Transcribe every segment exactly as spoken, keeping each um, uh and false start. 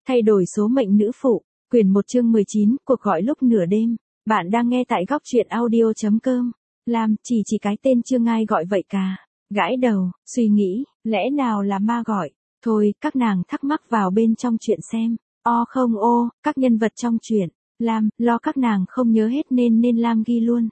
Thay đổi số mệnh nữ phụ, quyển một chương mười chín, cuộc gọi lúc nửa đêm. Bạn đang nghe tại góc truyện audio chấm com. Làm, chỉ chỉ cái tên chưa ai gọi vậy cả. Gãi đầu, suy nghĩ, lẽ nào là ma gọi. Thôi, các nàng thắc mắc vào bên trong chuyện xem. O không ô, các nhân vật trong chuyện. Lam, lo các nàng không nhớ hết nên nên Lam ghi luôn.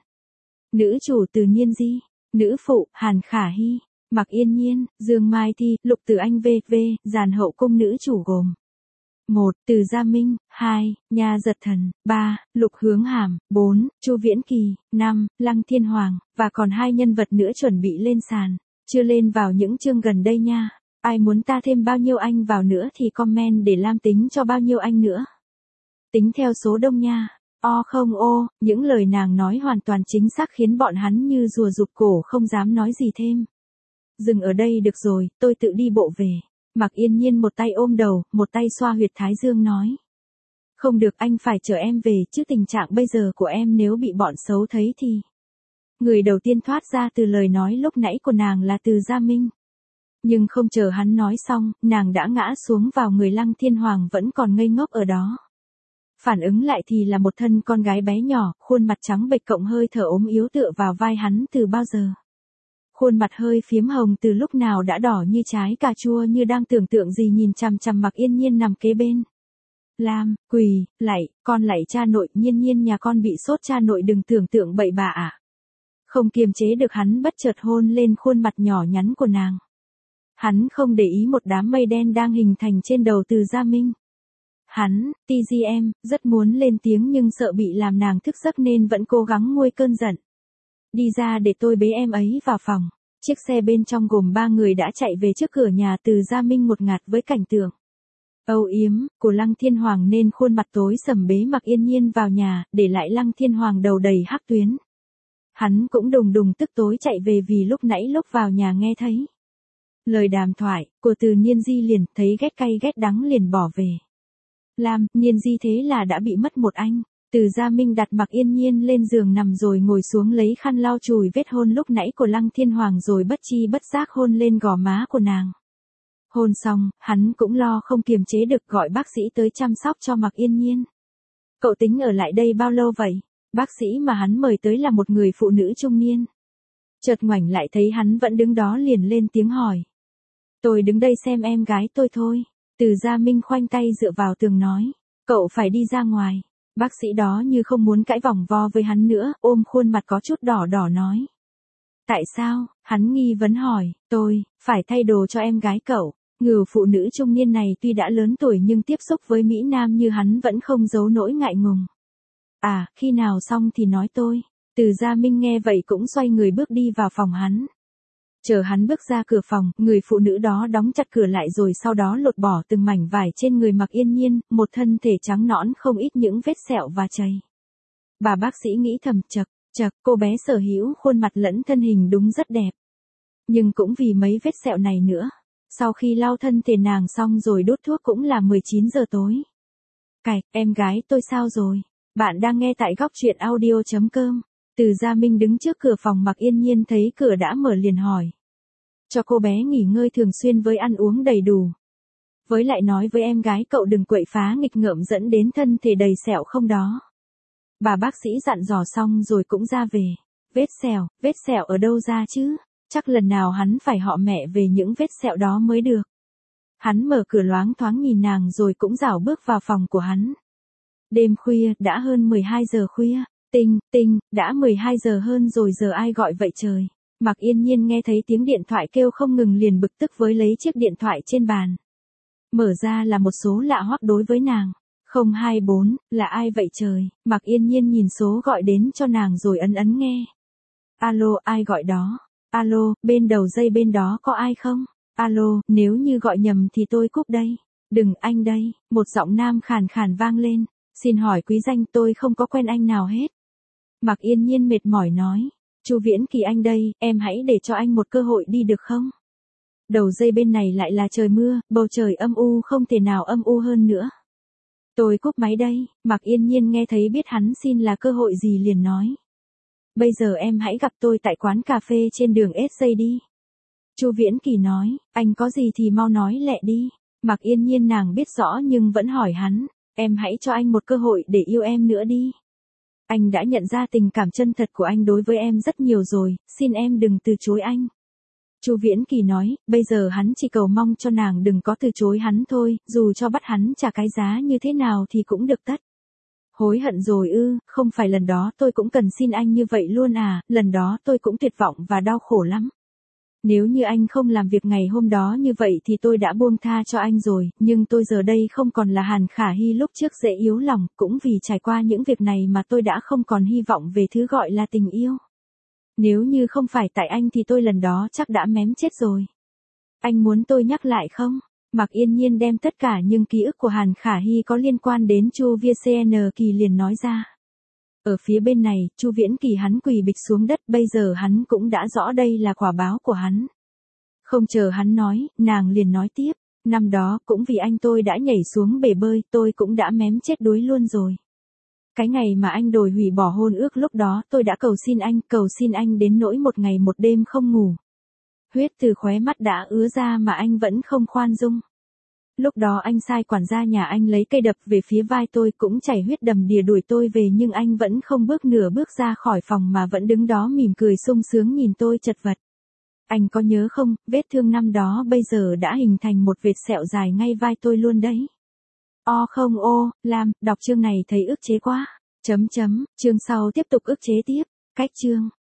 Nữ chủ Từ Nhiên Di, nữ phụ Hàn Khả Hy, Mạc Yên Nhiên, Dương Mai Thi, Lục Tử Anh vê vê, dàn hậu cung nữ chủ gồm một. Từ Gia Minh, hai. Nha Giật Thần, ba. Lục Hướng Hàm, bốn. Chu Viễn Kỳ, năm. Lăng Thiên Hoàng, và còn hai nhân vật nữa chuẩn bị lên sàn, chưa lên vào những chương gần đây nha. Ai muốn ta thêm bao nhiêu anh vào nữa thì comment để Lam tính cho bao nhiêu anh nữa. Tính theo số đông nha. O không ô, những lời nàng nói hoàn toàn chính xác khiến bọn hắn như rùa rụt cổ không dám nói gì thêm. Dừng ở đây được rồi, tôi tự đi bộ về. Mạc Yên Nhiên một tay ôm đầu, một tay xoa huyệt thái dương nói. Không được, anh phải chở em về chứ tình trạng bây giờ của em nếu bị bọn xấu thấy thì. Người đầu tiên thoát ra từ lời nói lúc nãy của nàng là Từ Gia Minh. Nhưng không chờ hắn nói xong, nàng đã ngã xuống vào người Lăng Thiên Hoàng vẫn còn ngây ngốc ở đó. Phản ứng lại thì là một thân con gái bé nhỏ, khuôn mặt trắng bệch cộng hơi thở ốm yếu tựa vào vai hắn từ bao giờ. Khuôn mặt hơi phiếm hồng từ lúc nào đã đỏ như trái cà chua như đang tưởng tượng gì nhìn chằm chằm Mạc Yên Nhiên nằm kế bên. Lam, quỳ, lạy, con lạy cha nội, Nhiên Nhiên nhà con bị sốt cha nội đừng tưởng tượng bậy bạ ạ. Không kiềm chế được hắn bất chợt hôn lên khuôn mặt nhỏ nhắn của nàng. Hắn không để ý một đám mây đen đang hình thành trên đầu Từ Gia Minh. Hắn, tê giê em, rất muốn lên tiếng nhưng sợ bị làm nàng thức giấc nên vẫn cố gắng nguôi cơn giận. Đi ra để tôi bế em ấy vào phòng. Chiếc xe bên trong gồm ba người đã chạy về trước cửa nhà Từ Gia Minh một ngạt với cảnh tượng âu yếm của Lăng Thiên Hoàng nên khuôn mặt tối sầm bế Mạc Yên Nhiên vào nhà, để lại Lăng Thiên Hoàng đầu đầy hắc tuyến. Hắn cũng đùng đùng tức tối chạy về vì lúc nãy lúc vào nhà nghe thấy lời đàm thoại của Từ Nhiên Di liền thấy ghét cay ghét đắng liền bỏ về. Lam, Nhiên Di thế là đã bị mất một anh. Từ Gia Minh đặt Mạc Yên Nhiên lên giường nằm rồi ngồi xuống lấy khăn lau chùi vết hôn lúc nãy của Lăng Thiên Hoàng rồi bất chi bất giác hôn lên gò má của nàng. Hôn xong, hắn cũng lo không kiềm chế được gọi bác sĩ tới chăm sóc cho Mạc Yên Nhiên. Cậu tính ở lại đây bao lâu vậy? Bác sĩ mà hắn mời tới là một người phụ nữ trung niên. Chợt ngoảnh lại thấy hắn vẫn đứng đó liền lên tiếng hỏi. Tôi đứng đây xem em gái tôi thôi. Từ Gia Minh khoanh tay dựa vào tường nói. Cậu phải đi ra ngoài. Bác sĩ đó như không muốn cãi vòng vo với hắn nữa, ôm khuôn mặt có chút đỏ đỏ nói. Tại sao? Hắn nghi vấn hỏi. Tôi, phải thay đồ cho em gái cậu. Người phụ nữ trung niên này tuy đã lớn tuổi nhưng tiếp xúc với Mỹ Nam như hắn vẫn không giấu nỗi ngại ngùng. À, khi nào xong thì nói tôi. Từ Gia Minh nghe vậy cũng xoay người bước đi vào phòng hắn. Chờ hắn bước ra cửa phòng, người phụ nữ đó đóng chặt cửa lại rồi sau đó lột bỏ từng mảnh vải trên người Mạc Yên Nhiên, một thân thể trắng nõn không ít những vết sẹo và chày. Bà bác sĩ nghĩ thầm chật, chật, cô bé sở hữu khuôn mặt lẫn thân hình đúng rất đẹp. Nhưng cũng vì mấy vết sẹo này nữa. Sau khi lau thân thể nàng xong rồi đốt thuốc cũng là mười chín giờ tối. Cạch, em gái tôi sao rồi? Bạn đang nghe tại góc truyện audio chấm com. Từ Gia Minh đứng trước cửa phòng Mạc Yên Nhiên thấy cửa đã mở liền hỏi. Cho cô bé nghỉ ngơi thường xuyên với ăn uống đầy đủ. Với lại nói với em gái cậu đừng quậy phá nghịch ngợm dẫn đến thân thể đầy sẹo không đó. Bà bác sĩ dặn dò xong rồi cũng ra về. Vết sẹo, vết sẹo ở đâu ra chứ? Chắc lần nào hắn phải họ mẹ về những vết sẹo đó mới được. Hắn mở cửa loáng thoáng nhìn nàng rồi cũng rảo bước vào phòng của hắn. Đêm khuya, đã hơn mười hai giờ khuya. Tinh, tinh, đã mười hai giờ hơn rồi giờ ai gọi vậy trời. Mạc Yên Nhiên nghe thấy tiếng điện thoại kêu không ngừng liền bực tức với lấy chiếc điện thoại trên bàn. Mở ra là một số lạ hoắc đối với nàng. không hai bốn, là ai vậy trời? Mạc Yên Nhiên nhìn số gọi đến cho nàng rồi ấn ấn nghe. Alo, ai gọi đó? Alo, bên đầu dây bên đó có ai không? Alo, nếu như gọi nhầm thì tôi cúp đây. Đừng, anh đây, một giọng nam khàn khàn vang lên. Xin hỏi quý danh, tôi không có quen anh nào hết. Mạc Yên Nhiên mệt mỏi nói. Chu Viễn Kỳ anh đây, em hãy để cho anh một cơ hội đi được không? Đầu dây bên này lại là trời mưa, bầu trời âm u không thể nào âm u hơn nữa. Tôi cúp máy đây. Mạc Yên Nhiên nghe thấy biết hắn xin là cơ hội gì liền nói. Bây giờ em hãy gặp tôi tại quán cà phê trên đường ét gi đi. Chu Viễn Kỳ nói, anh có gì thì mau nói lẹ đi. Mặc Yên Nhiên nàng biết rõ nhưng vẫn hỏi hắn, em hãy cho anh một cơ hội để yêu em nữa đi. Anh đã nhận ra tình cảm chân thật của anh đối với em rất nhiều rồi, xin em đừng từ chối anh. Chu Viễn Kỳ nói, bây giờ hắn chỉ cầu mong cho nàng đừng có từ chối hắn thôi, dù cho bắt hắn trả cái giá như thế nào thì cũng được tất. Hối hận rồi ư, không phải lần đó tôi cũng cần xin anh như vậy luôn à, lần đó tôi cũng tuyệt vọng và đau khổ lắm. Nếu như anh không làm việc ngày hôm đó như vậy thì tôi đã buông tha cho anh rồi, nhưng tôi giờ đây không còn là Hàn Khả Hy lúc trước dễ yếu lòng, cũng vì trải qua những việc này mà tôi đã không còn hy vọng về thứ gọi là tình yêu. Nếu như không phải tại anh thì tôi lần đó chắc đã mém chết rồi. Anh muốn tôi nhắc lại không? Mặc Yên Nhiên đem tất cả những ký ức của Hàn Khả Hy có liên quan đến Chu Viễn Kỳ liền nói ra. Ở phía bên này, Chu Viễn Kỳ hắn quỳ bịch xuống đất, bây giờ hắn cũng đã rõ đây là quả báo của hắn. Không chờ hắn nói, nàng liền nói tiếp, năm đó cũng vì anh tôi đã nhảy xuống bể bơi, tôi cũng đã mém chết đuối luôn rồi. Cái ngày mà anh đòi hủy bỏ hôn ước lúc đó tôi đã cầu xin anh, cầu xin anh đến nỗi một ngày một đêm không ngủ. Huyết từ khóe mắt đã ứa ra mà anh vẫn không khoan dung. Lúc đó anh sai quản gia nhà anh lấy cây đập về phía vai tôi, cũng chảy huyết đầm đìa đuổi tôi về, nhưng anh vẫn không bước nửa bước ra khỏi phòng mà vẫn đứng đó mỉm cười sung sướng nhìn tôi chật vật. Anh có nhớ không, vết thương năm đó bây giờ đã hình thành một vệt sẹo dài ngay vai tôi luôn đấy. O không ô, Lam, đọc chương này thấy ức chế quá. Chấm chấm, chương sau tiếp tục ức chế tiếp. Cách chương.